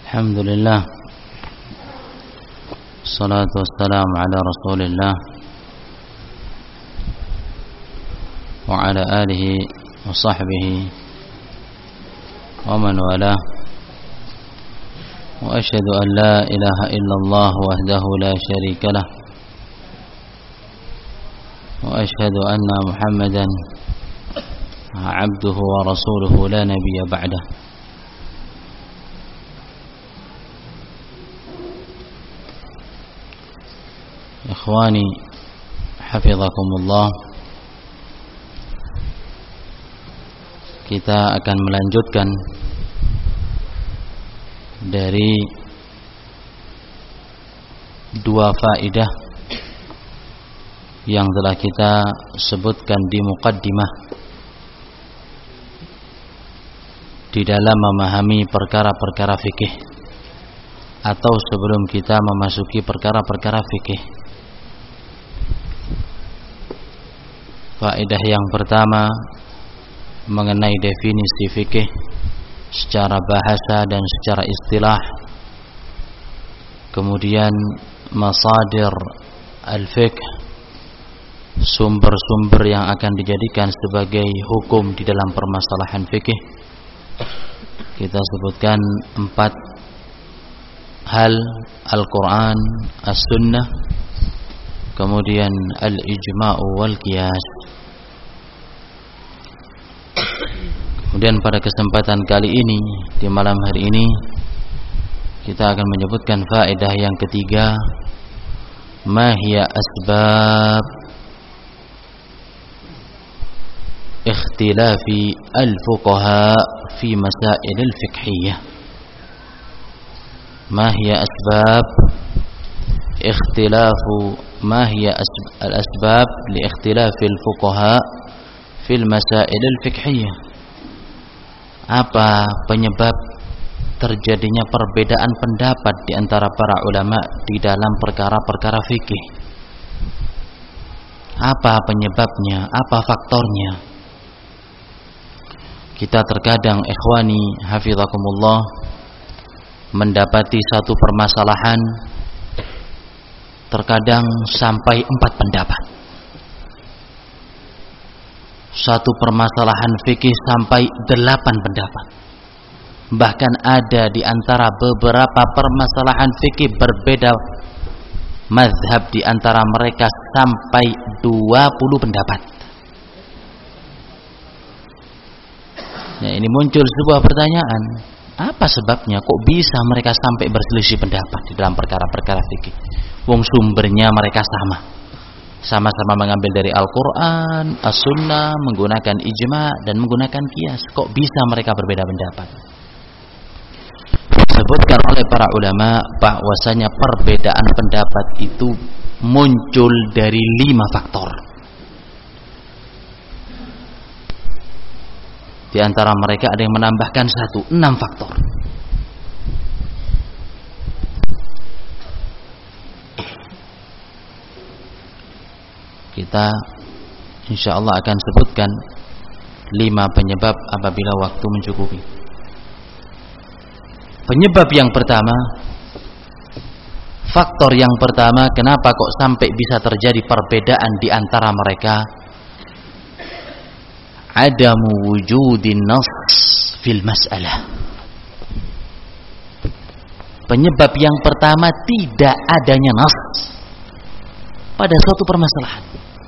Alhamdulillah, salatu wassalamu ala rasulillah wa ala alihi wa sahbihi wa man walah. Wa asyhadu an la ilaha illallah wahdahu la syarika lah, wa asyhadu anna Muhammadan abduhu wa rasuluhu la nabiyya ba'dah. Ikhwani hafizakumullah, kita akan melanjutkan dari dua faedah yang telah kita sebutkan di muqaddimah di dalam memahami perkara-perkara fikih, atau sebelum kita memasuki perkara-perkara fikih. Faedah yang pertama mengenai definisi fikih secara bahasa dan secara istilah. Kemudian masadir al-fiqh, sumber-sumber yang akan dijadikan sebagai hukum di dalam permasalahan fikih. Kita sebutkan 4 hal: Al-Quran, As-Sunnah, kemudian al-ijma'u wal qiyas. Kemudian pada kesempatan kali ini, di malam hari ini, kita akan menyebutkan faedah yang ketiga, ma hiya asbab ikhtilafi al-fuqaha fi masail al-fiqhiyah. Ma hiya asbab ikhtilafu ma hiya al-asbab li ikhtilafi al-fuqaha fil masail al-fiqhiyah. Apa penyebab terjadinya perbedaan pendapat di antara para ulama di dalam perkara-perkara fikih? Apa penyebabnya? Apa faktornya? Kita terkadang, ikhwani hafizakumullah, mendapati satu permasalahan terkadang sampai 4 pendapat. Satu permasalahan fikih sampai 8 pendapat. Bahkan ada di antara beberapa permasalahan fikih berbeda mazhab, di antara mereka sampai 20 pendapat. Nah, ini muncul sebuah pertanyaan, apa sebabnya kok bisa mereka sampai berselisih pendapat di dalam perkara-perkara fikih? Wong sumbernya mereka sama-sama mengambil dari Al-Quran, As-Sunnah, menggunakan ijma' dan menggunakan qiyas. Kok bisa mereka berbeda pendapat? Disebutkan oleh para ulama bahwasanya perbedaan pendapat itu muncul dari 5 faktor. Di antara mereka ada yang menambahkan 6 faktor. Kita insyaallah akan sebutkan 5 penyebab apabila waktu mencukupi. Penyebab yang pertama, faktor yang pertama, kenapa kok sampai bisa terjadi perbedaan di antara mereka? Adamu wujudin nas fil mas'alah. Penyebab yang pertama, tidak adanya nas pada suatu permasalahan.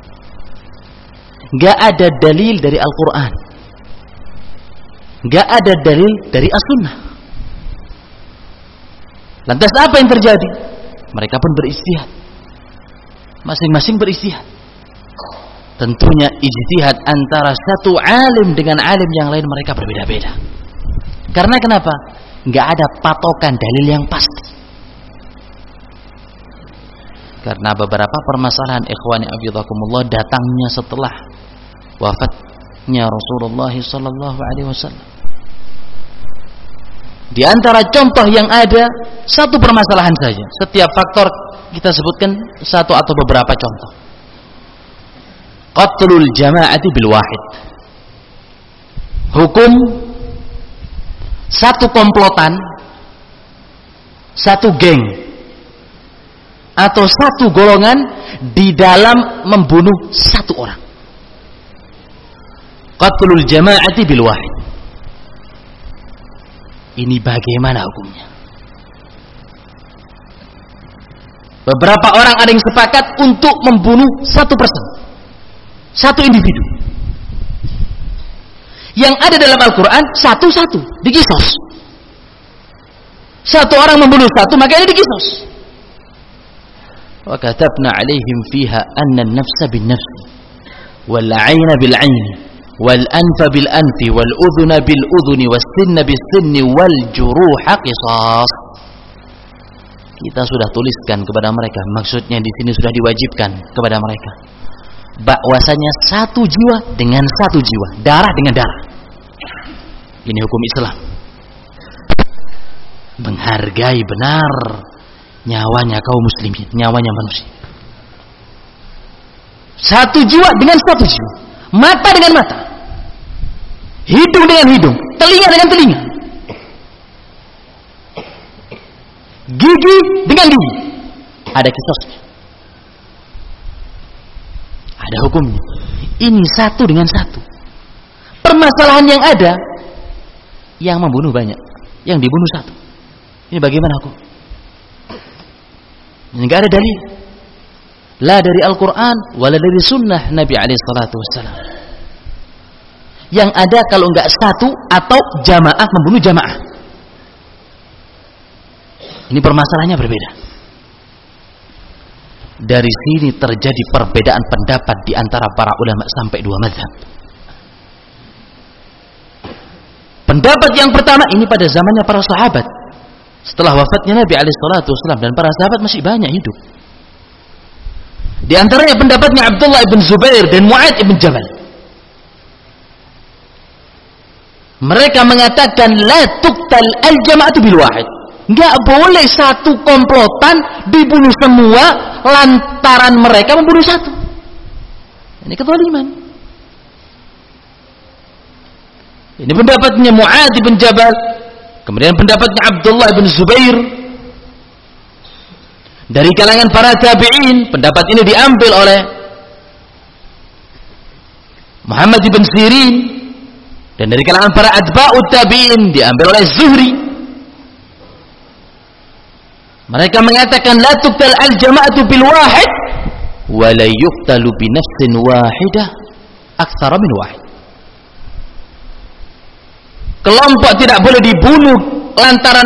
Gak ada dalil dari Al-Quran, gak ada dalil dari As-Sunnah. Lantas apa yang terjadi? Mereka pun beristihad, masing-masing beristihad. Tentunya ijtihad antara satu alim dengan alim yang lain mereka berbeda-beda. Karena kenapa? Gak ada patokan dalil yang pasti. Karena beberapa permasalahan, ikhwani hafizakumullah, datangnya setelah wafatnya Rasulullah sallallahu alaihi wasallam. Di antara contoh yang ada, satu permasalahan saja. Setiap faktor kita sebutkan satu atau beberapa contoh. Qatlul jama'ati bil wahid. Hukum satu komplotan satu geng atau satu golongan di dalam membunuh satu orang. Qatlul jama'ati bil wahid. Ini bagaimana hukumnya? Beberapa orang ada yang sepakat untuk membunuh satu person, satu individu. Yang ada dalam Al-Quran satu-satu dikisos. Satu orang membunuh satu, makanya dikisos. Wa katabna 'alaihim fiha anna an-nafsa bin-nafs wal 'ayna bil-'ayn wal anfa bil-anfi wal udhuna bil-udhuni was sinna bis-sinni wal juruha qisas. Kita sudah tuliskan kepada mereka, maksudnya di sini sudah diwajibkan kepada mereka, bahwasanya satu jiwa dengan satu jiwa, darah dengan darah. Ini hukum Islam. Menghargai benar nyawanya kaum muslimin, nyawanya manusia. Satu jiwa dengan satu jiwa, mata dengan mata, hidung dengan hidung, telinga dengan telinga, gigi dengan gigi. Ada kisosnya, ada hukumnya. Ini satu dengan satu. Permasalahan yang ada, yang membunuh banyak, yang dibunuh satu. Ini bagaimana hukum? Ini enggak ada dalil, la dari Al-Quran wala dari sunnah Nabi SAW. Yang ada kalau enggak satu atau jamaah membunuh jamaah. Ini permasalahannya berbeda. Dari sini terjadi perbedaan pendapat di antara para ulama sampai dua mazhab. Pendapat yang pertama ini pada zamannya para sahabat. Setelah wafatnya Nabi SAW dan para sahabat masih banyak hidup. Di antaranya pendapatnya Abdullah ibn Zubair dan Mu'ad ibn Jabal. Mereka mengatakan la tuqtal al-jama'atu bil wahid. Enggak boleh satu komplotan dibunuh semua lantaran mereka membunuh satu. Ini kezaliman. Ini pendapatnya Mu'ad bin Jabal. Kemudian pendapatnya Abdullah bin Zubair. Dari kalangan para tabi'in, pendapat ini diambil oleh Muhammad bin Sirin. Dan dari kalangan para atba'ut tabi'in diambil oleh Zuhri. Mereka mengatakan la tuqtal al-jama'atu bil wahid wa la yuqtalu bi nafsin wahidah aktsara min wahid. Kelompok tidak boleh dibunuh lantaran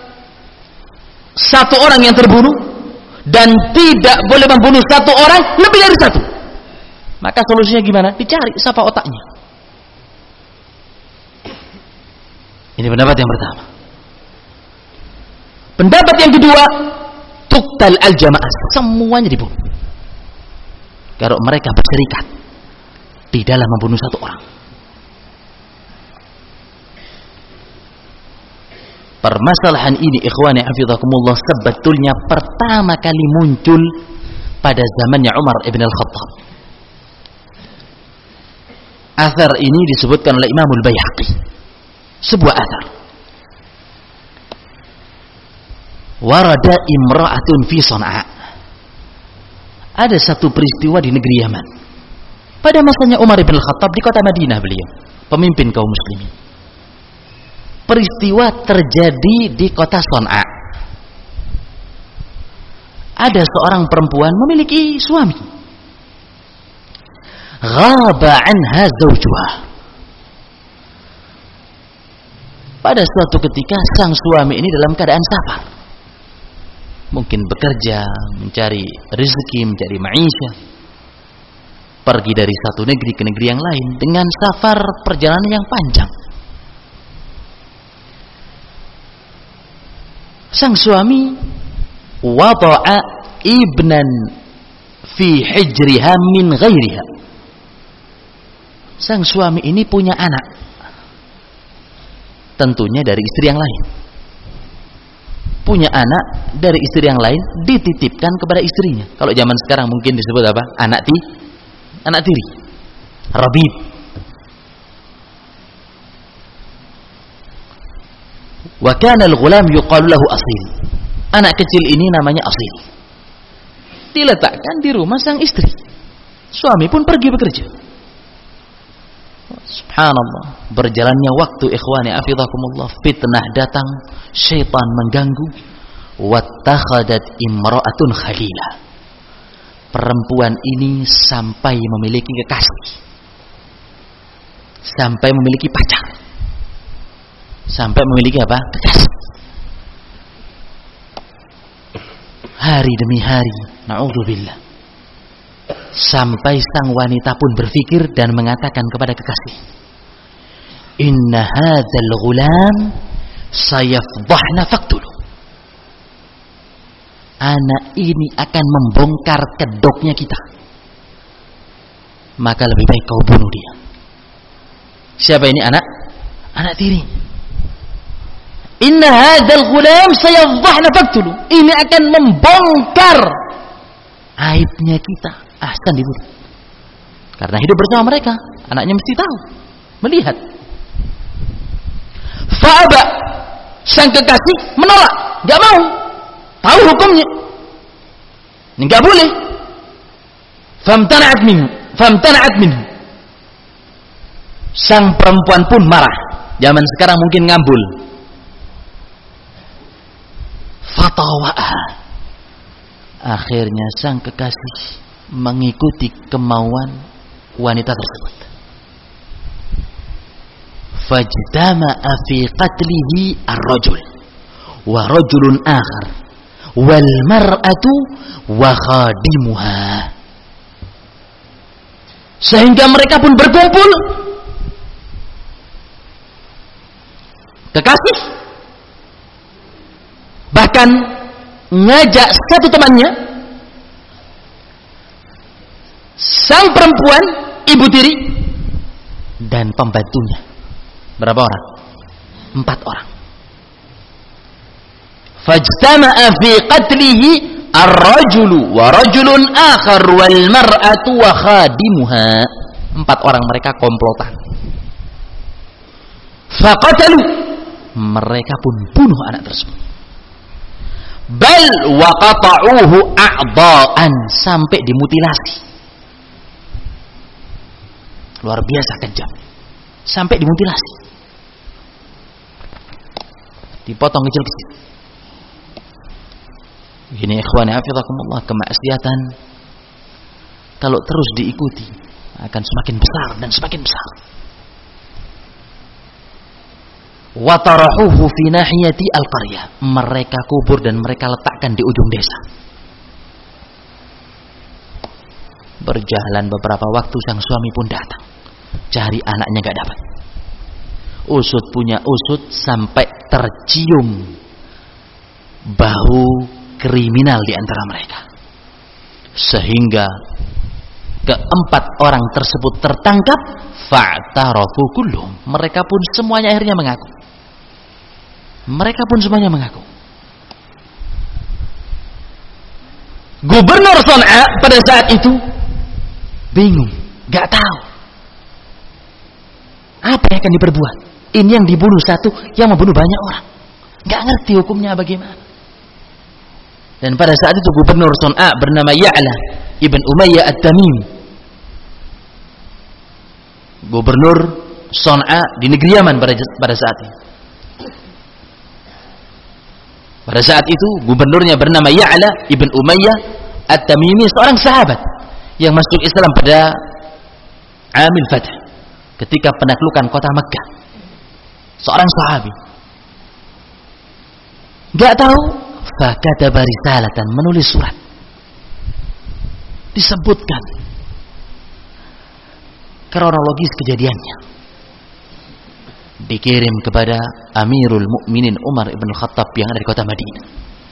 satu orang yang terbunuh, dan tidak boleh membunuh satu orang lebih dari satu. Maka solusinya gimana? Dicari siapa otaknya. Ini pendapat yang pertama. Pendapat yang kedua, tuqtal al-jamaah, semuanya dibunuh. Kalau mereka berserikat di dalam membunuh satu orang. Permasalahan ini ikhwani hafizakumullah sebetulnya pertama kali muncul pada zamannya Umar ibn al-Khattab. Athar ini disebutkan oleh Imam al-Baihaqi. Sebuah athar. Warada imra'atun fi Sana'a. Ada satu peristiwa di negeri Yaman. Pada masanya Umar ibn al-Khattab di kota Madinah beliau, pemimpin kaum muslimin. Peristiwa terjadi di kota Sana'a. Ada seorang perempuan memiliki suami. Ghaba anha zawjuha. Pada suatu ketika sang suami ini dalam keadaan safar. Mungkin bekerja, mencari rezeki, mencari maisha. Pergi dari satu negeri ke negeri yang lain dengan safar perjalanan yang panjang. Sang suami wada'a ibnan fi hijriha min ghairiha. Sang suami ini punya anak, tentunya dari istri yang lain. Punya anak dari istri yang lain, dititipkan kepada istrinya. Kalau zaman sekarang mungkin disebut apa? Anak tiri, rabib. Wa kana al-ghulam yuqalu lahu Asil. Anak kecil ini namanya Asil. Diletakkan di rumah sang istri. Suami pun pergi bekerja. Subhanallah, berjalannya waktu, ikhwani afidakumullah, fitnah datang, syaitan mengganggu. Wattakhadat imra'atun khalila. Perempuan ini sampai memiliki kekasih, sampai memiliki pacar, sampai memiliki apa? Kekasih. Hari demi hari, na'udzubillah. Sampai sang wanita pun berpikir dan mengatakan kepada kekasih, inna hadzal ghulam sayafdahna faqtulu. Anak ini akan membongkar kedoknya kita, maka lebih baik kau bunuh dia. Siapa ini anak? Anak tiri. Inna hadzal ghulam sayafdahna faqtulu. Ini akan membongkar aibnya kita. Ahsan dibunuh. Karena hidup bersama mereka, anaknya mesti tahu, melihat. Fa'aba, sang kekasih menolak, enggak mau. Tahu hukumnya. Ini enggak boleh. Famtana'at minhu. Sang perempuan pun marah. Zaman sekarang mungkin ngambul. Fatawa'ah. Akhirnya sang kekasih mengikuti kemauan wanita tersebut. Fajtama'a fi qatlihi ar-rajul wa rajulun akhar wal mar'atu wa khadimuha. Sehingga mereka pun berkumpul, kekasih bahkan ngajak satu temannya, sang perempuan, ibu tiri, dan pembantunya. Berapa orang? 4 orang. Fajtama'a fi qatlihi ar-rajulu wa rajulun akhar wal mar'atu wa khadimuha. 4 orang mereka komplotan. Faqatalu. Mereka pun bunuh anak tersebut. Bal wa qata'uhu a'dha'an, sampai dimutilasi. Luar biasa kejam. Sampai dimutilasi. Dipotong kecil-kecil. Ini ikhwani hafizakumullah, kemaksiatan kalau terus diikuti akan semakin besar dan semakin besar. Wa tarahuhu fi nahiyati al-qaryah. Mereka kubur dan mereka letakkan di ujung desa. Berjalan beberapa waktu, sang suami pun datang. Cari anaknya gak dapat. Usut punya usut, sampai tercium bau kriminal di antara mereka. Sehingga keempat orang tersebut tertangkap. Fa'tarafu kulluhum. Mereka pun semuanya akhirnya mengaku. Gubernur Son'a pada saat itu bingung, gak tahu apa yang akan diperbuat. Ini yang dibunuh satu, yang membunuh banyak orang. Gak ngerti hukumnya bagaimana. Dan pada saat itu gubernur Son'a bernama Ya'la ibn Umayyah at-Tamimi. Gubernur Son'a di negeri Yaman pada saat itu. Pada saat itu gubernurnya bernama Ya'la ibn Umayyah at-Tamimi, seorang sahabat yang masuk Islam pada Amil Fath, ketika penaklukan kota Makkah. Seorang sahabi. Gak tahu, fakataba risalatan, menulis surat. Disebutkan kronologis kejadiannya. Dikirim kepada Amirul Mukminin Umar ibn Khattab yang ada di kota Madinah.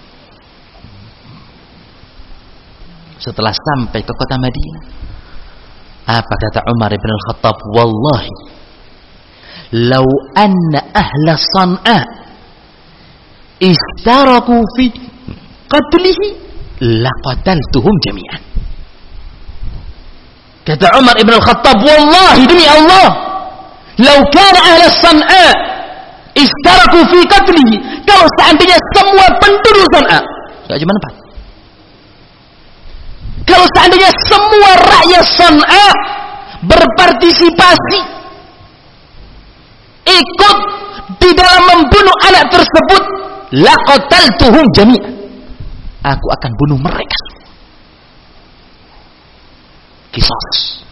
Setelah sampai ke kota Madinah, apa kata Umar ibn Khattab? Wallahi, law anna ahla San'a istaraku fi qatlihi laqataltuhum jami'an. Kata Umar ibn Khattab, wallahi, demi Allah, law kana ahla San'a istaraku fi qatlihi, kalau seandainya semua penduduk San'a Enggak cuma 4. Kalau seandainya semua rakyat Sana'a berpartisipasi ikut di dalam membunuh anak tersebut, laqataltuhum jami'an, aku akan bunuh mereka semua. Qisas.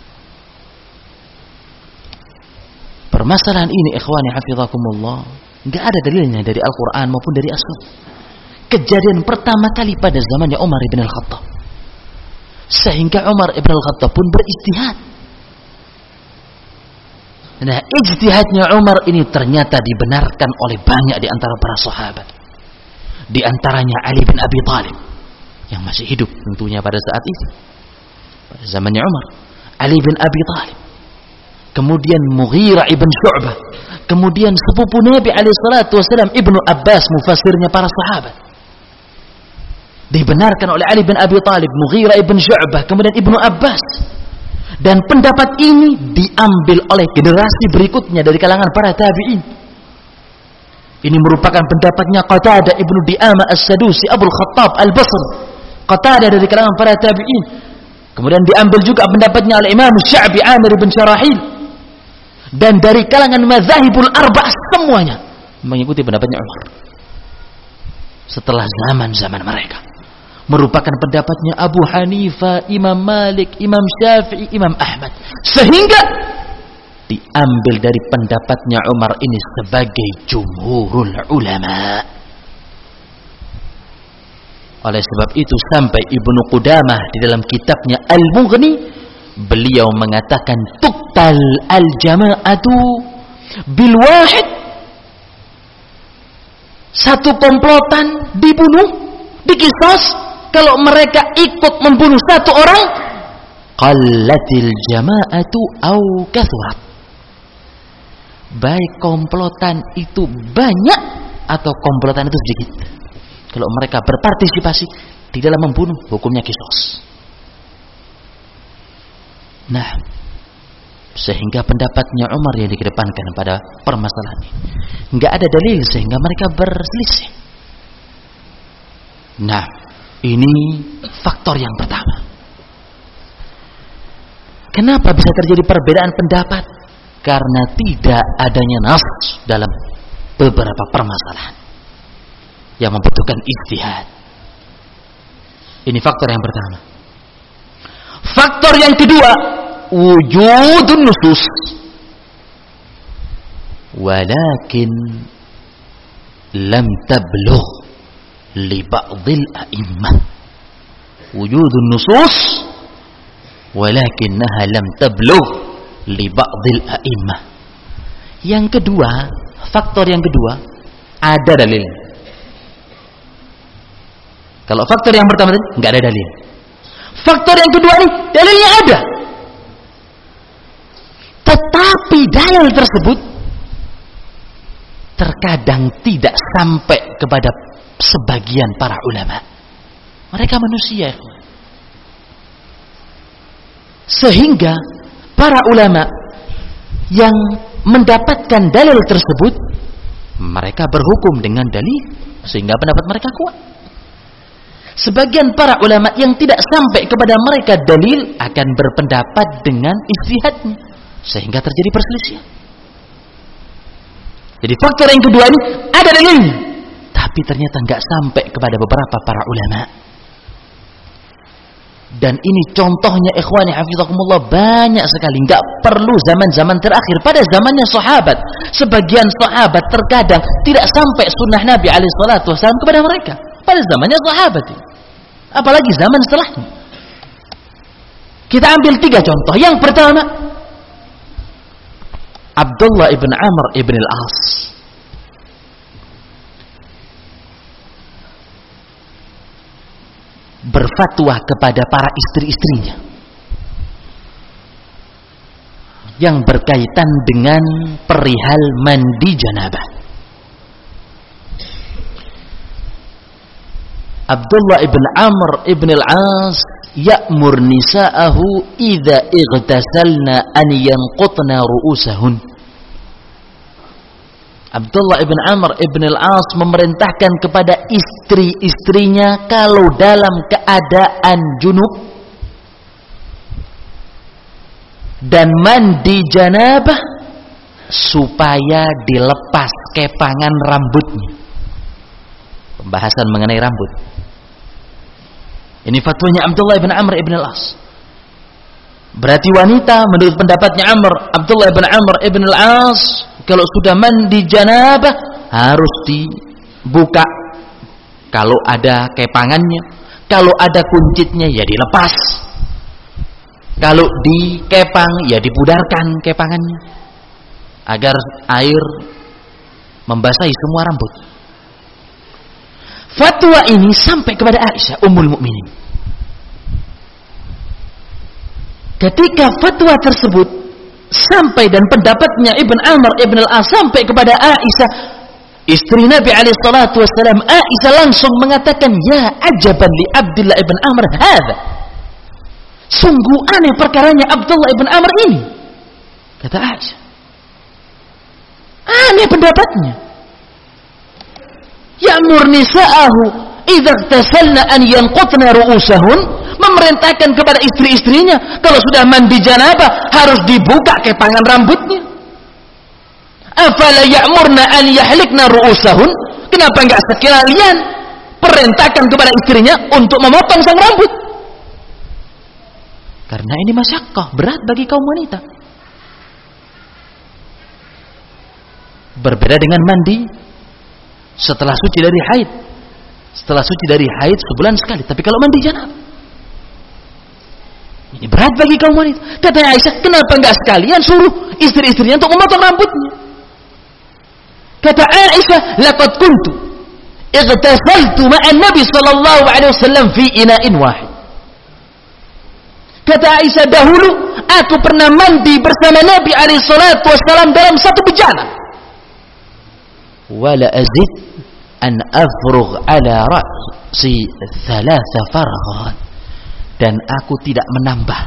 Permasalahan ini ikhwani hafizakumullah, enggak ada dalilnya dari Al-Qur'an maupun dari As-Sunnah. Kejadian pertama kali pada zamannya Umar ibn al-Khattab, sehingga Umar ibn al-Khattab pun beristihad. Nah, ijtihadnya Umar ini ternyata dibenarkan oleh banyak di antara para sahabat. Di antaranya Ali bin Abi Thalib yang masih hidup tentunya pada saat itu, pada zamannya Umar. Ali bin Abi Thalib, kemudian Mughirah ibn Syu'bah, kemudian sepupu Nabi alaihi salatu wasallam Ibnu Abbas, mufassirnya para sahabat. Dibenarkan oleh Ali bin Abi Thalib, Mughirah ibn Syu'bah, kemudian Ibnu Abbas. Dan pendapat ini diambil oleh generasi berikutnya dari kalangan para tabi'in. Ini merupakan pendapatnya Qatadah ibnu Di'amah as-Sadusi Abul Khattab al-Basri. Qatadah dari kalangan para tabi'in. Kemudian diambil juga pendapatnya al-Imam Sya'bi Amir bin Syarahil. Dan dari kalangan mazahibul arba'ah semuanya mengikuti pendapatnya Umar. Setelah zaman-zaman mereka, merupakan pendapatnya Abu Hanifah, Imam Malik, Imam Syafi'i, Imam Ahmad. Sehingga diambil dari pendapatnya Umar ini sebagai jumhurul ulama. Oleh sebab itu sampai Ibnu Qudamah di dalam kitabnya Al-Mughni, beliau mengatakan tuqtal al-jama'atu bil wahid. Satu komplotan dibunuh, diqisas. Kalau mereka ikut membunuh satu orang, qallatil jama'atu au kathurat. Baik komplotan itu banyak atau komplotan itu sedikit. Kalau mereka berpartisipasi di dalam membunuh, hukumnya qisas. Nah, sehingga pendapatnya Umar yang dikedepankan pada permasalahan ini, enggak ada dalil sehingga mereka berselisih. Nah, ini faktor yang pertama. Kenapa bisa terjadi perbedaan pendapat? Karena tidak adanya nas dalam beberapa permasalahan yang membutuhkan ijtihad. Ini faktor yang pertama. Faktor yang kedua, wujudun nusus. Walakin lam tablugh li ba'dil a'immah. Wujudun nusus walakinnaha lam tablugh li ba'dil a'immah. Yang kedua, faktor yang kedua, ada dalil. Kalau faktor yang pertama tadi enggak ada dalil. Faktor yang kedua ini dalilnya ada. Tetapi dalil tersebut terkadang tidak sampai kepada sebagian para ulama. Mereka manusia. Sehingga para ulama yang mendapatkan dalil tersebut, mereka berhukum dengan dalil sehingga pendapat mereka kuat. Sebagian para ulama yang tidak sampai kepada mereka dalil akan berpendapat dengan ijtihadnya sehingga terjadi perselisihan. Jadi faktor yang kedua ini ada dalilnya, tapi ternyata nggak sampai kepada beberapa para ulama. Dan ini contohnya ikhwani hafizakumullah banyak sekali. Nggak perlu zaman-zaman terakhir, pada zamannya sahabat, sebagian sahabat terkadang tidak sampai sunnah Nabi alaihi salatu wasallam kepada mereka. Pada zamannya sahabat ini, apalagi zaman setelahnya. Kita ambil 3 contoh. Yang pertama, Abdullah ibn Amr ibn al-As. Berfatwa kepada para istri-istrinya yang berkaitan dengan perihal mandi janabah. Abdullah ibn Amr ibn al-As ya'mur nisa'ahu idza ightasalna an yanqutna ru'usahun. Abdullah ibn Amr ibn al-As memerintahkan kepada istri-istrinya kalau dalam keadaan junub dan mandi janabah supaya dilepas kepangan rambutnya. Pembahasan mengenai rambut. Ini fatwanya Abdullah ibn Amr ibn al-As. Berarti wanita menurut pendapatnya Abdullah ibn Amr ibn al-As, kalau sudah mandi janabah harus dibuka. Kalau ada kepangannya, kalau ada kuncitnya ya dilepas. Kalau dikepang ya dipudarkan kepangannya agar air membasahi semua rambut. Fatwa ini sampai kepada Aisyah Ummul Mukminin. Ketika fatwa tersebut sampai dan pendapatnya Ibn Amr Ibn al-As sampai kepada Aisyah, istri Nabi alaihi salatu wasallam, Aisyah langsung mengatakan, "Ya ajaban li Abdullah ibn Amr hadza." Sungguh aneh perkaranya Abdullah ibn Amr ini. Kata Aisyah. Aneh pendapatnya. Ya'mur nisa'ahu idza ightasalna an yanqutna ru'usahun, memerintahkan kepada istri-istrinya kalau sudah mandi janabah harus dibuka kepangan rambutnya. Afala ya'murna an yahlikna ru'usahun, kenapa enggak sekalian perintahkan kepada istrinya untuk memotong sang rambut? Karena ini masyaqqah, berat bagi kaum wanita. Berbeda dengan mandi setelah suci dari haid. Setelah suci dari haid sebulan sekali. Tapi kalau mandi janabah, ini berat bagi kaum wanita. Kata Aisyah, kenapa enggak sekalian suruh istri-istrinya untuk memotong rambutnya? Kata Aisyah, laqad kuntu ightasaltu ma'an Nabi sallallahu alaihi wasallam fi ina'in wahid. Kata Aisyah, dahulu aku pernah mandi bersama Nabi alaihi salatu wasallam dalam satu bejana. Wala azid an afrugh ala ra'si thalatha farghat, dan aku tidak menambah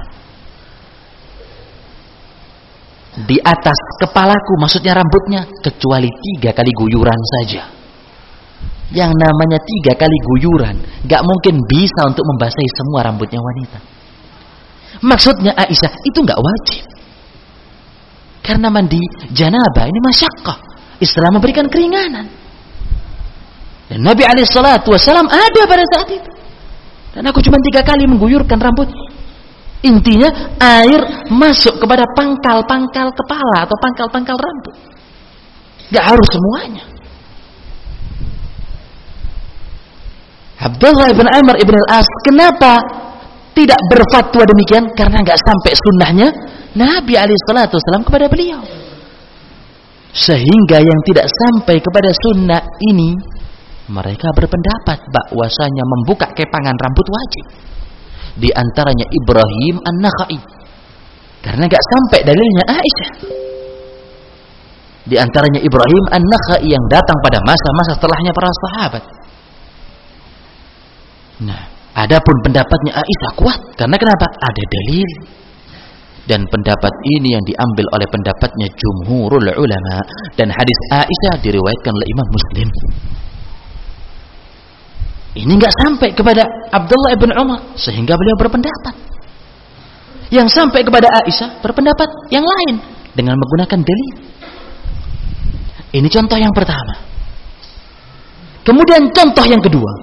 di atas kepalaku, maksudnya rambutnya, kecuali 3 kali guyuran saja. Yang namanya 3 kali guyuran gak mungkin bisa untuk membasahi semua rambutnya wanita. Maksudnya Aisyah, itu gak wajib, karena mandi janabah ini masyaqqah. Islam memberikan keringanan. Dan Nabi alaihissalatu wassalam ada pada saat itu. Dan aku cuma 3 kali mengguyurkan rambut. Intinya air masuk kepada pangkal-pangkal kepala atau pangkal-pangkal rambut. Gak harus semuanya. Abdullah ibn Amr ibn al-As kenapa tidak berfatwa demikian? Karena gak sampai sunnahnya Nabi alaihissalatu wassalam kepada beliau. Sehingga yang tidak sampai kepada sunnah ini, mereka berpendapat bahwasanya membuka kepangan rambut wajib. Di antaranya Ibrahim An-Nakhai, karena gak sampai dalilnya Aisyah. Di antaranya Ibrahim An-Nakhai yang datang pada masa-masa setelahnya para sahabat. Nah, adapun pendapatnya Aisyah kuat, karena kenapa? Ada dalil. Dan pendapat ini yang diambil oleh pendapatnya jumhurul ulama, dan hadis Aisyah diriwayatkan oleh Imam Muslim. Ini enggak sampai kepada Abdullah ibn Umar sehingga beliau berpendapat. Yang sampai kepada Aisyah berpendapat yang lain dengan menggunakan dalil. Ini contoh yang pertama. Kemudian contoh yang kedua.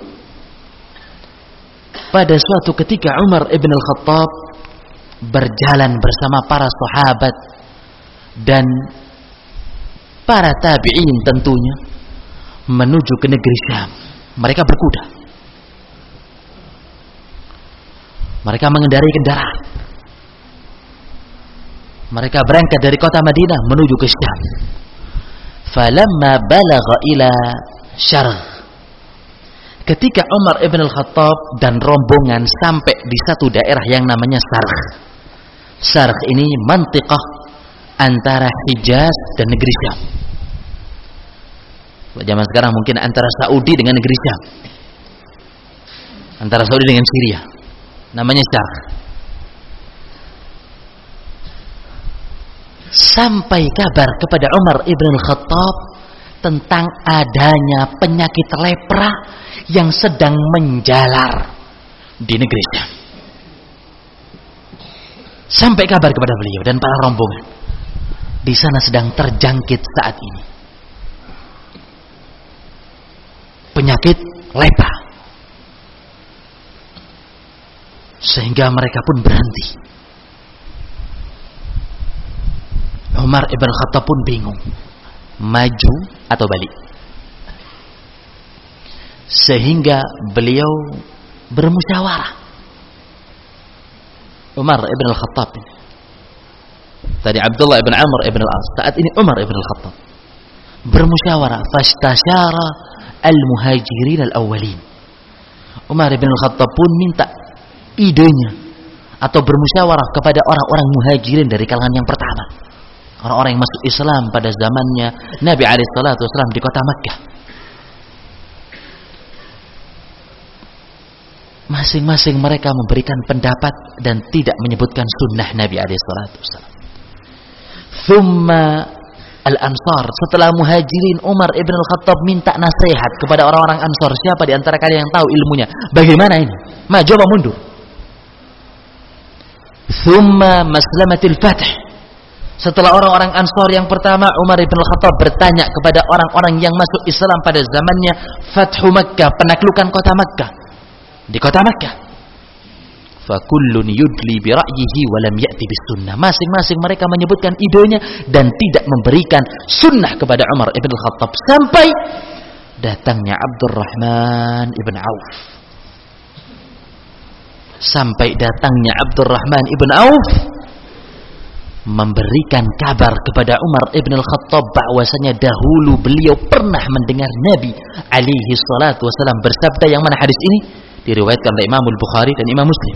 Pada suatu ketika Umar ibn al-Khattab berjalan bersama para sahabat dan para tabi'in tentunya menuju ke negeri Syam. Mereka berkuda. Mereka mengendarai kendaraan. Mereka berangkat dari kota Madinah menuju ke Syam. Falamma balagha ila Syarq, ketika Umar ibn al-Khattab dan rombongan sampai di satu daerah yang namanya Syarq. Syarq ini mantiqah antara Hijaz dan negeri Syam. Zaman sekarang mungkin antara Saudi dengan negeri Syam, antara Saudi dengan Syria, namanya Syarq. Sampai kabar kepada Umar ibn al-Khattab tentang adanya penyakit lepra yang sedang menjalar di negeri Syam. Sampai kabar kepada beliau dan para rombongan, di sana sedang terjangkit saat ini penyakit lepra. Sehingga mereka pun berhenti. Umar ibn Khattab pun bingung, maju atau balik. Sehingga beliau bermusyawarah. Umar ibn Khattab, tadi Abdullah ibn Amr ibn al-As, saat ini Umar ibn Khattab bermusyawarah. Fastasyara al-muhajirin al-awwalin. Umar ibn Khattab pun minta idenya atau bermusyawarah kepada orang-orang muhajirin dari kalangan yang pertama, orang-orang yang masuk Islam pada zamannya Nabi SAW di kota Makkah. Masing-masing mereka memberikan pendapat dan tidak menyebutkan sunnah Nabi SAW. Thumma al-Ansar, setelah muhajirin, Umar ibn al-Khattab minta nasihat kepada orang-orang Ansar. Siapa di antara kalian yang tahu ilmunya? Bagaimana ini? Maju apa mundur? Thumma maslamatil fath. Setelah orang-orang Ansar yang pertama, Umar ibn al-Khattab bertanya kepada orang-orang yang masuk Islam pada zamannya Fathu Makkah, penaklukan kota Makkah. Di kota Makkah, fakullun yudli bi ra'yihi wa lam ya'ti bis sunnah. Masing-masing mereka menyebutkan idenya dan tidak memberikan sunnah kepada Umar ibn al-Khattab, sampai datangnya Abdurrahman ibn Auf. Sampai datangnya Abdurrahman ibn Auf memberikan kabar kepada Umar ibn al-Khattab bahwasanya dahulu beliau pernah mendengar Nabi alaihi salatu wasallam bersabda, yang mana hadis ini diriwayatkan oleh Imam Al-Bukhari dan Imam Muslim.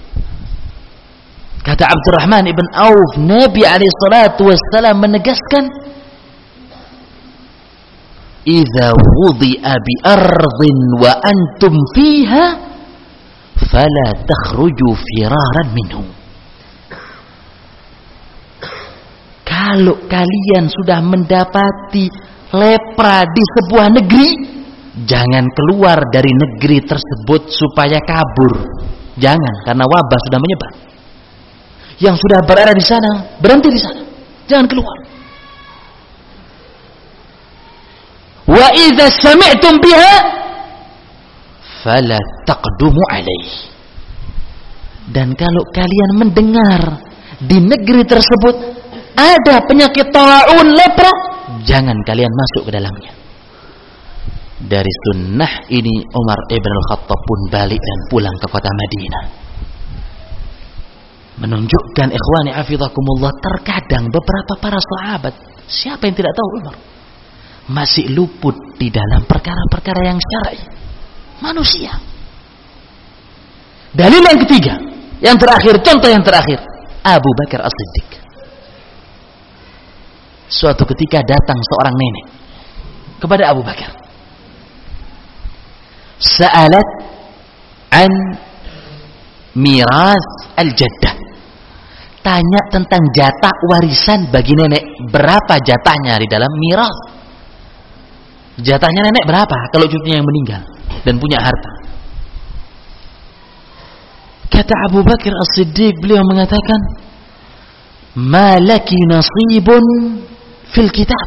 Kata Abdurrahman ibn Auf, Nabi alaihi salatu wasallam menegaskan, "Idza wudi'a bi ardhin wa antum fiha fala takhruju firaran minhu." Kalau kalian sudah mendapati lepra di sebuah negeri, jangan keluar dari negeri tersebut supaya kabur. Jangan, karena wabah sudah menyebar. Yang sudah berada di sana, berhenti di sana. Jangan keluar. Wa idza sami'tum biha fala taqdumu alaihi. Dan kalau kalian mendengar di negeri tersebut ada penyakit ta'un, lepra, jangan kalian masuk ke dalamnya. Dari sunnah ini Umar ibn al-Khattab pun balik dan pulang ke kota Madinah. Menunjukkan, ikhwani hafizakumullah, terkadang beberapa para sahabat, siapa yang tidak tahu Umar, masih luput di dalam perkara-perkara yang syar'i. Manusia. Dalil yang ketiga, yang terakhir, contoh yang terakhir, Abu Bakar As-Siddiq. Suatu ketika datang seorang nenek kepada Abu Bakar. Sa'alat an miras al-jaddah. Tanya tentang jatah warisan bagi nenek. Berapa jatahnya di dalam miras? Jatahnya nenek berapa kalau cucunya yang meninggal dan punya harta? Kata Abu Bakar As-Siddiq, beliau mengatakan, "Ma laki nasibun fil kitab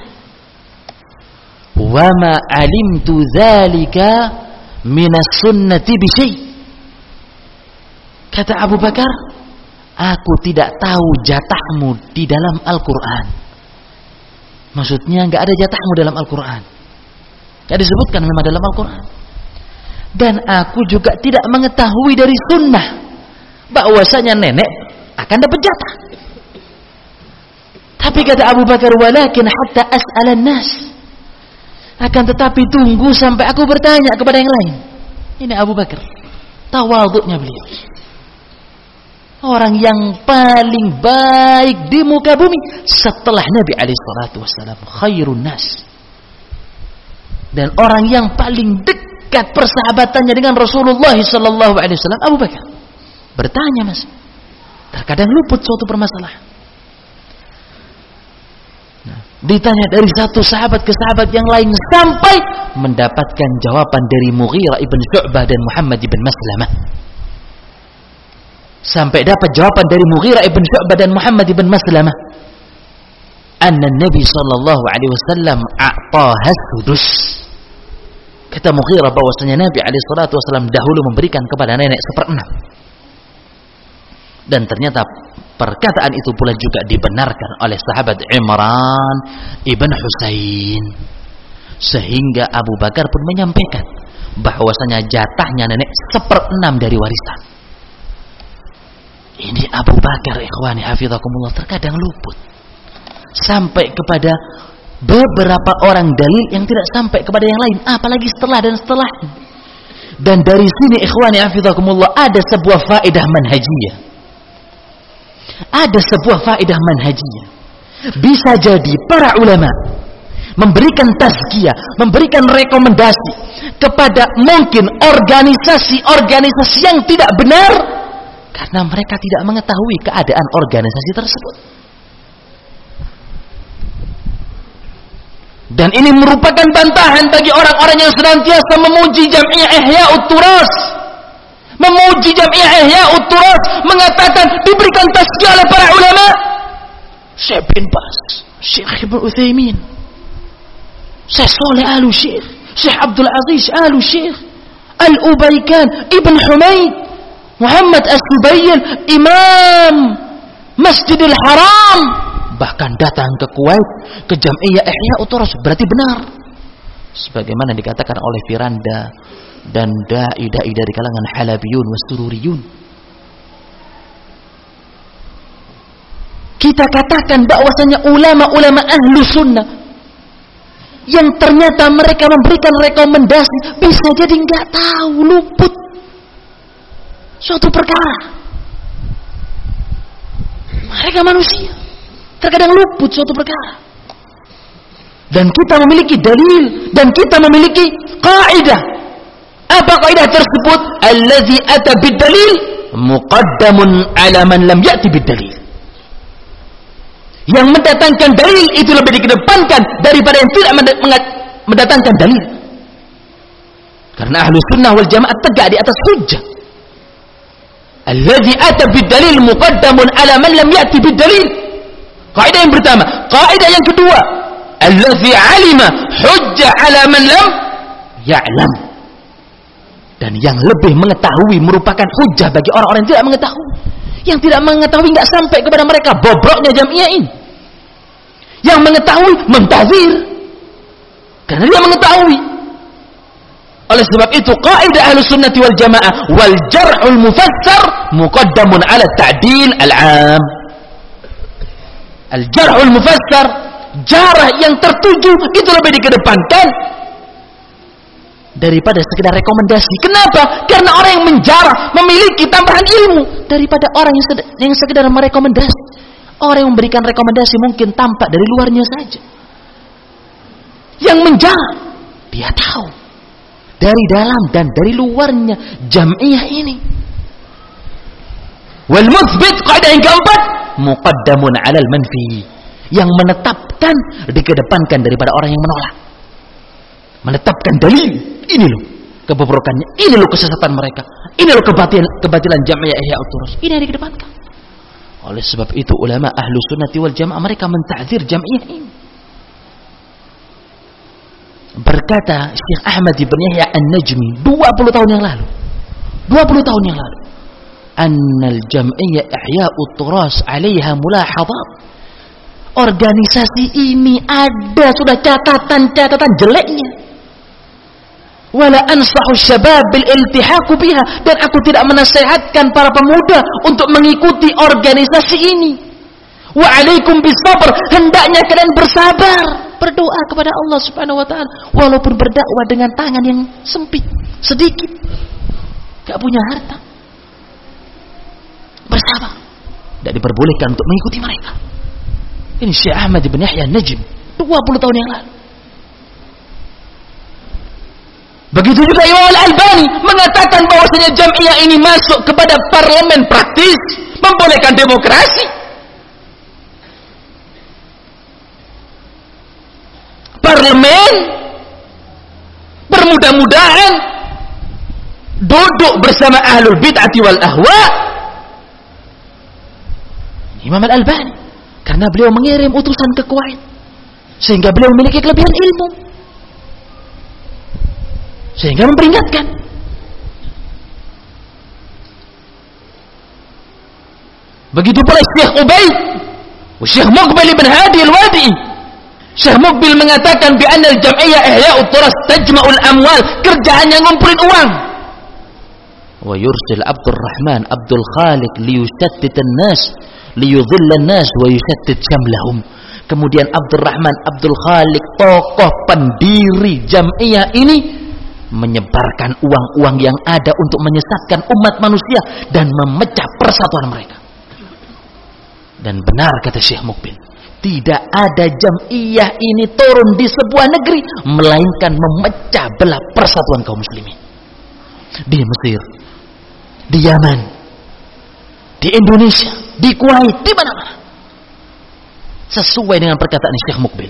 wa ma alimtu dzalika minas sunnati bi syai." Kata Abu Bakar, aku tidak tahu jatahmu di dalam Al-Quran. Maksudnya enggak ada jatahmu dalam Al-Quran, enggak disebutkan nama dalam Al-Quran. Dan aku juga tidak mengetahui dari sunnah bahwasanya nenek akan dapat jatah. Tapi kata Abu Bakar, walakin hatta as'alan nas, akan tetapi tunggu sampai aku bertanya kepada yang lain. Ini Abu Bakar, tawadhu'nya beliau. Orang yang paling baik di muka bumi setelah Nabi alaihi salatu wasallam, khairun nas. Dan orang yang paling dekat persahabatannya dengan Rasulullah sallallahu alaihi wasallam, Abu Bakar. Bertanya, Mas. Terkadang luput suatu permasalahan. Ditanya dari satu sahabat ke sahabat yang lain sampai mendapatkan jawaban dari Mughirah ibn Syu'bah dan Muhammad ibn Maslamah. Sampai dapat jawaban dari Mughirah ibn Syu'bah dan Muhammad ibn Maslamah. Anna Nabi sallallahu alaihi wasallam a'taha sudus. Kata Mughirah bahwasanya Nabi alaihi salatu wasallam dahulu memberikan kepada nenek 1/6. Dan ternyata perkataan itu pula juga dibenarkan oleh sahabat Imran ibn Husain. Sehingga Abu Bakar pun menyampaikan bahwasanya jatahnya nenek 1/6 dari warisan. Ini Abu Bakar, ikhwani hafizakumullah, terkadang luput sampai kepada beberapa orang dalil yang tidak sampai kepada yang lain, apalagi setelah dan setelahnya. Dan dari sini ikhwani hafizakumullah ada sebuah faedah manhajiyah. Ada sebuah faedah manhajiyah. Bisa jadi para ulama memberikan tazkiyah, memberikan rekomendasi kepada mungkin organisasi-organisasi yang tidak benar karena mereka tidak mengetahui keadaan organisasi tersebut. Dan ini merupakan bantahan bagi orang-orang yang senantiasa memuji Jam'iyah Ihya'ut Turas, memuji Jam'iyah Ihya'ut Turas, mengatakan diberikan tazkiyah oleh para ulama. Syekh bin Baz, Syekh Ibn Utsaimin, Syekh Saleh Al-Syekh, Syekh Abdul Aziz Al-Syekh, Al-Ubaykan, Ibn Humaid, Muhammad As-Subayyin, Imam Masjidil Haram, bahkan datang ke Kuwait, ke Jam'iyah Ihya'ut Turas, berarti benar. Sebagaimana dikatakan oleh Firanda dan dai-dai dari kalangan Halabiyun wa Sururiyun. Kita katakan bahwasanya ulama-ulama ahlu sunnah yang ternyata mereka memberikan rekomendasi bisa jadi nggak tahu, luput suatu perkara. Mereka manusia, terkadang luput suatu perkara. Dan kita memiliki dalil dan kita memiliki kaidah. Apa kaidah tersebut? Allazi ata bid-dalil muqaddamun ala man lam ya'ti bid-dalil. Yang mendatangkan dalil itu lebih dikedepankan daripada yang tidak mendatangkan dalil. Karena ahlu sunnah wal jamaah tegak di atas hujjah. Allazi ata bid-dalil muqaddamun ala man lam ya'ti bid-dalil. Kaidah yang pertama. Kaidah yang kedua, allazi alima hujjah ala man lam ya'lam. Dan yang lebih mengetahui merupakan hujjah bagi orang-orang yang tidak mengetahui. Yang tidak mengetahui nggak sampai kepada mereka bobroknya Jam'iyah ini. Yang mengetahui mentazir karena dia mengetahui. Oleh sebab itu kaidah Ahlus Sunnati wal Jamaah wal jar'ul mufassar muqaddamun ala ta'dil al-'am. Al-jar'ul mufassar, jarah yang tertuju itu lebih dikedepankan daripada sekedar rekomendasi. Kenapa? Karena orang yang menjarah memiliki tambahan ilmu daripada orang yang sekedar merekomendasi. Orang yang memberikan rekomendasi mungkin tampak dari luarnya saja. Yang menjarah dia tahu dari dalam dan dari luarnya Jam'iyah ini. Wal muthbit, kaidah yang keempat, muqaddamun 'alal manfi. Yang menetapkan dikedepankan daripada orang yang menolak. Menetapkan dalil. Ini loh kebobrokannya, ini loh kesesatan mereka, ini loh kebatilan Jam'iyah Ihya'ut Turas. Ini yang dikedepankan. Oleh sebab itu ulama ahlu sunnati wal jamaah mereka menta'zir Jam'iyah ini. Berkata Syekh Ahmad ibn Yahya An-Najmi 20 tahun yang lalu, 20 tahun yang lalu, annal Jam'iyah Ihya'ut Turas 'alaiha mulahadhat. Organisasi ini ada sudah catatan-catatan jeleknya. Wala ansahu syabab bil iltihaq biha, dan aku tidak menasihatkan para pemuda untuk mengikuti organisasi ini. Wa alaikum bisabr, hendaknya kalian bersabar, berdoa kepada Allah Subhanahu wa taala walaupun berdakwah dengan tangan yang sempit, sedikit, enggak punya harta. Bersabar. Tidak diperbolehkan untuk mengikuti mereka. Ini Syekh Ahmad bin Yahya An-Najmi 20 tahun yang lalu. Begitu juga Imam Al-Albani mengatakan bahwasanya Jam'iyah ini masuk kepada parlemen praktis, membolehkan demokrasi. berparlemen, bermudah-mudahan duduk bersama ahlul bid'ati wal ahwa. Imam Al-Albani, karena beliau mengirim utusan ke Kuwait, sehingga beliau memiliki kelebihan ilmu, sehingga memperingatkan. Begitu pula Syekh Ubaid, Syekh Muqbil bin Hadi Al-Wadi'i. Syekh Muqbil mengatakan bi anna al-jam'iyyah ihya'ut turas tajma'ul amwal, kerjaannya ngumpulin uang. Wa yursil Abdurrahman Abdul Khaliq liyushattitan nas liyudhillan nas wa yushattit syamlahum. Kemudian Abdurrahman Abdul Khaliq, tokoh pendiri jam'iyah ini, menyebarkan uang-uang yang ada untuk menyesatkan umat manusia dan memecah persatuan mereka. Dan benar kata Syekh Muqbil, tidak ada jam'iyah ini turun di sebuah negeri melainkan memecah belah persatuan kaum muslimin. Di Mesir, di Yaman, di Indonesia, di Kuwait, di mana-mana. Sesuai dengan perkataan Syekh Muqbil.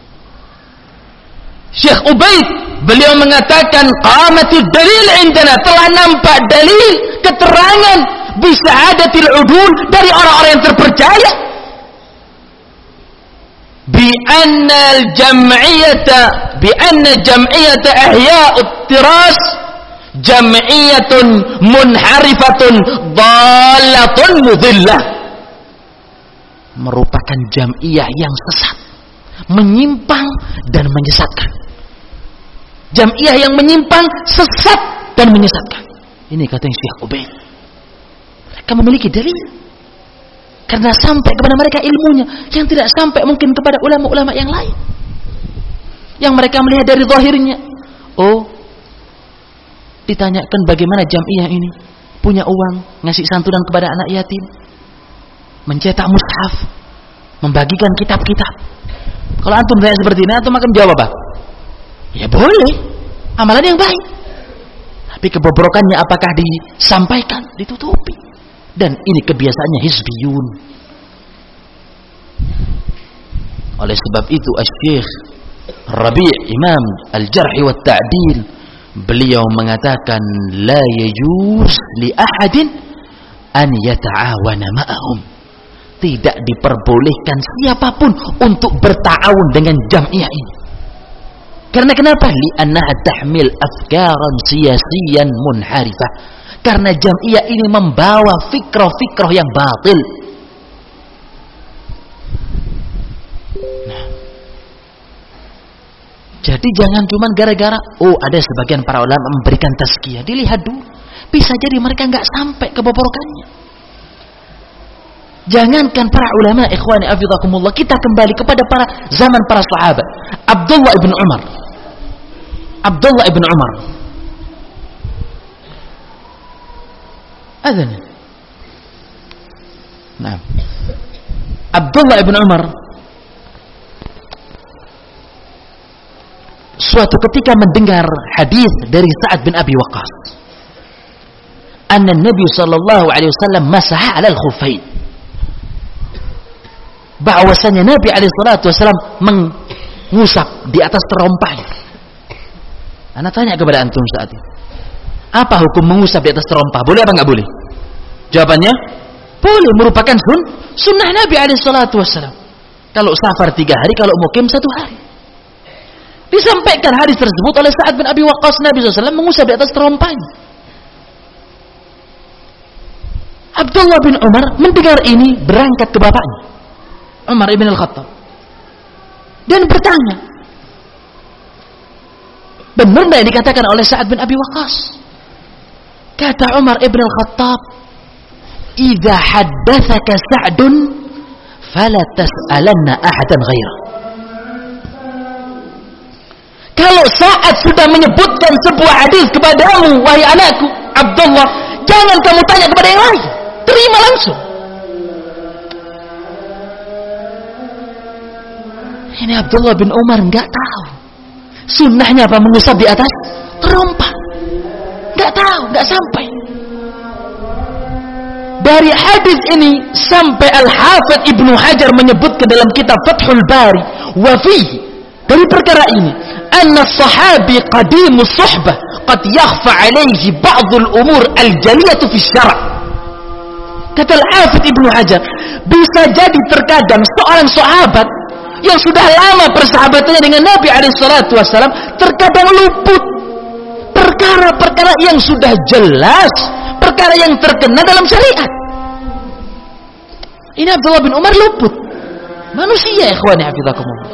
Syekh Ubaid, beliau mengatakan qamatud dalil indana, telah nampak dalil, keterangan bisahadatil udul dari orang-orang yang terpercaya bi anna jam'iyata ihya'ut tiras jam'iyatun munharifatun dhalatun mudhillah, merupakan jam'iyah yang sesat, menyimpang dan menyesatkan. Jam'iyah yang menyimpang, sesat dan menyesatkan. Ini kata Syekh Ubaid. Mereka memiliki dalil, karena sampai kepada mereka ilmunya yang tidak sampai mungkin kepada ulama-ulama yang lain, yang mereka melihat dari zahirnya. Oh, ditanyakan bagaimana jam'iyah ini punya uang, ngasih santunan kepada anak yatim, mencetak mushaf, membagikan kitab-kitab. Kalau antum tanya seperti ini, antum akan jawab apa? Ya boleh, amalan yang baik. Tapi kebobrokannya apakah disampaikan? Ditutupi. Dan ini kebiasaannya hizbiyun. Oleh sebab itu Asy-Syaikh Rabi' Imam Al-Jarh wa Ta'dil, beliau mengatakan la yajuz li ahadin an yata'awana ma'ahum. Tidak diperbolehkan siapapun untuk berta'awun dengan jam'iyah ini. Karena kenapa? Li'annaha tahmil afkaran siyasiyan munharifah. Karena jam'iyah ini membawa fikrah-fikrah yang batil. Nah, jadi jangan cuma gara-gara ada sebagian para ulama memberikan tazkiyah, dilihat dulu. Bisa jadi mereka nggak sampai kebobrokannya. Jangankan para ulama, ikhwani afidakumullah, kita kembali kepada zaman para sahabat. Abdullah ibn Umar. Adhan. Nah, Abdullah ibn Umar suatu ketika mendengar hadis dari Sa'ad bin Abi Waqqas, anna Nabi sallallahu alaihi wasallam masaha 'ala al-khuffain, bahwasanya Nabi alaihi salatu wasallam mengusap di atas terompahnya. Ana tanya kepada antum saat ini, apa hukum mengusap di atas terompah? Boleh apa enggak boleh? Jawabannya, boleh, merupakan sunnah Nabi alaihi salatu wasallam. Kalau safar 3 hari, kalau mukim 1 hari. Disampaikan hadis tersebut oleh Sa'ad bin Abi Waqqas, Nabi SAW mengusap di atas terompahnya. Abdullah bin Umar mendengar ini, berangkat ke bapaknya, Umar ibn al-Khattab, dan bertanya, benar tidak yang dikatakan oleh Sa'ad bin Abi Waqqas? Kata Umar ibn al-Khattab, "Idza haddatsaka Sa'dun fala tas'alanna ahadan ghairah." Kalau Sa'ad sudah menyebutkan sebuah hadis kepadamu, wahai anakku Abdullah, jangan kamu tanya kepada yang lain, terima langsung. Ini Abdullah bin Umar enggak tahu sunnahnya apa mengusap di atas terompah. Enggak tahu, enggak sampai. Dari hadis ini sampai Al-Hafidz Ibnu Hajar menyebutkan dalam kitab Fathul Bari, wa fihi, dari perkara ini, anna sahabi qadimus suhbah qad yakhfa alaihi ba'dul umur al-jaliyatu fi syara'. Kata Al-Hafidz Ibnu Hajar, bisa jadi terkadang seorang sahabat yang sudah lama persahabatannya dengan Nabi SAW terkadang luput perkara-perkara yang sudah jelas, perkara yang terkena dalam syariat. Ini Abdullah bin Umar luput. Manusia, ikhwani hafizakumullah.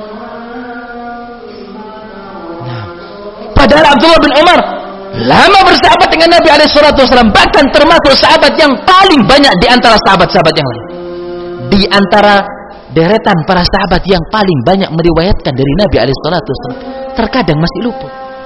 Nah, padahal Abdullah bin Umar lama bersahabat dengan Nabi SAW, bahkan termasuk sahabat yang paling banyak di antara sahabat-sahabat yang lain. Di antara deretan para sahabat yang paling banyak meriwayatkan dari Nabi SAW, terkadang masih luput.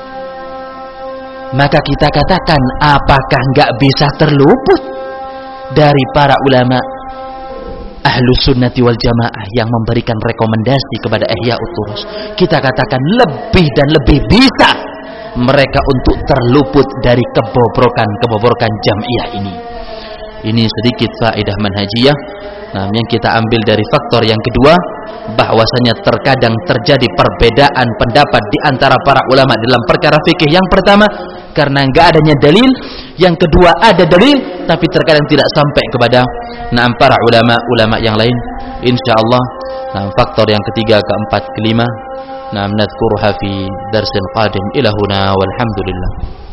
Maka kita katakan, apakah nggak bisa terluput dari para ulama Ahlus Sunnati wal Jamaah yang memberikan rekomendasi kepada Ihya'ut Turus? Kita katakan lebih dan lebih bisa mereka untuk terluput dari kebobrokan jamiah ini. Ini sedikit faedah manhajiyah yang kita ambil dari faktor yang kedua, bahwasanya terkadang terjadi perbedaan pendapat di antara para ulama dalam perkara fikih. Yang pertama, karena enggak adanya dalil. Yang kedua, ada dalil tapi terkadang tidak sampai kepada para ulama yang lain. Insyaallah faktor yang ketiga, keempat, kelima nadhkuruha fi darsin qadim. Ila huna walhamdulillah.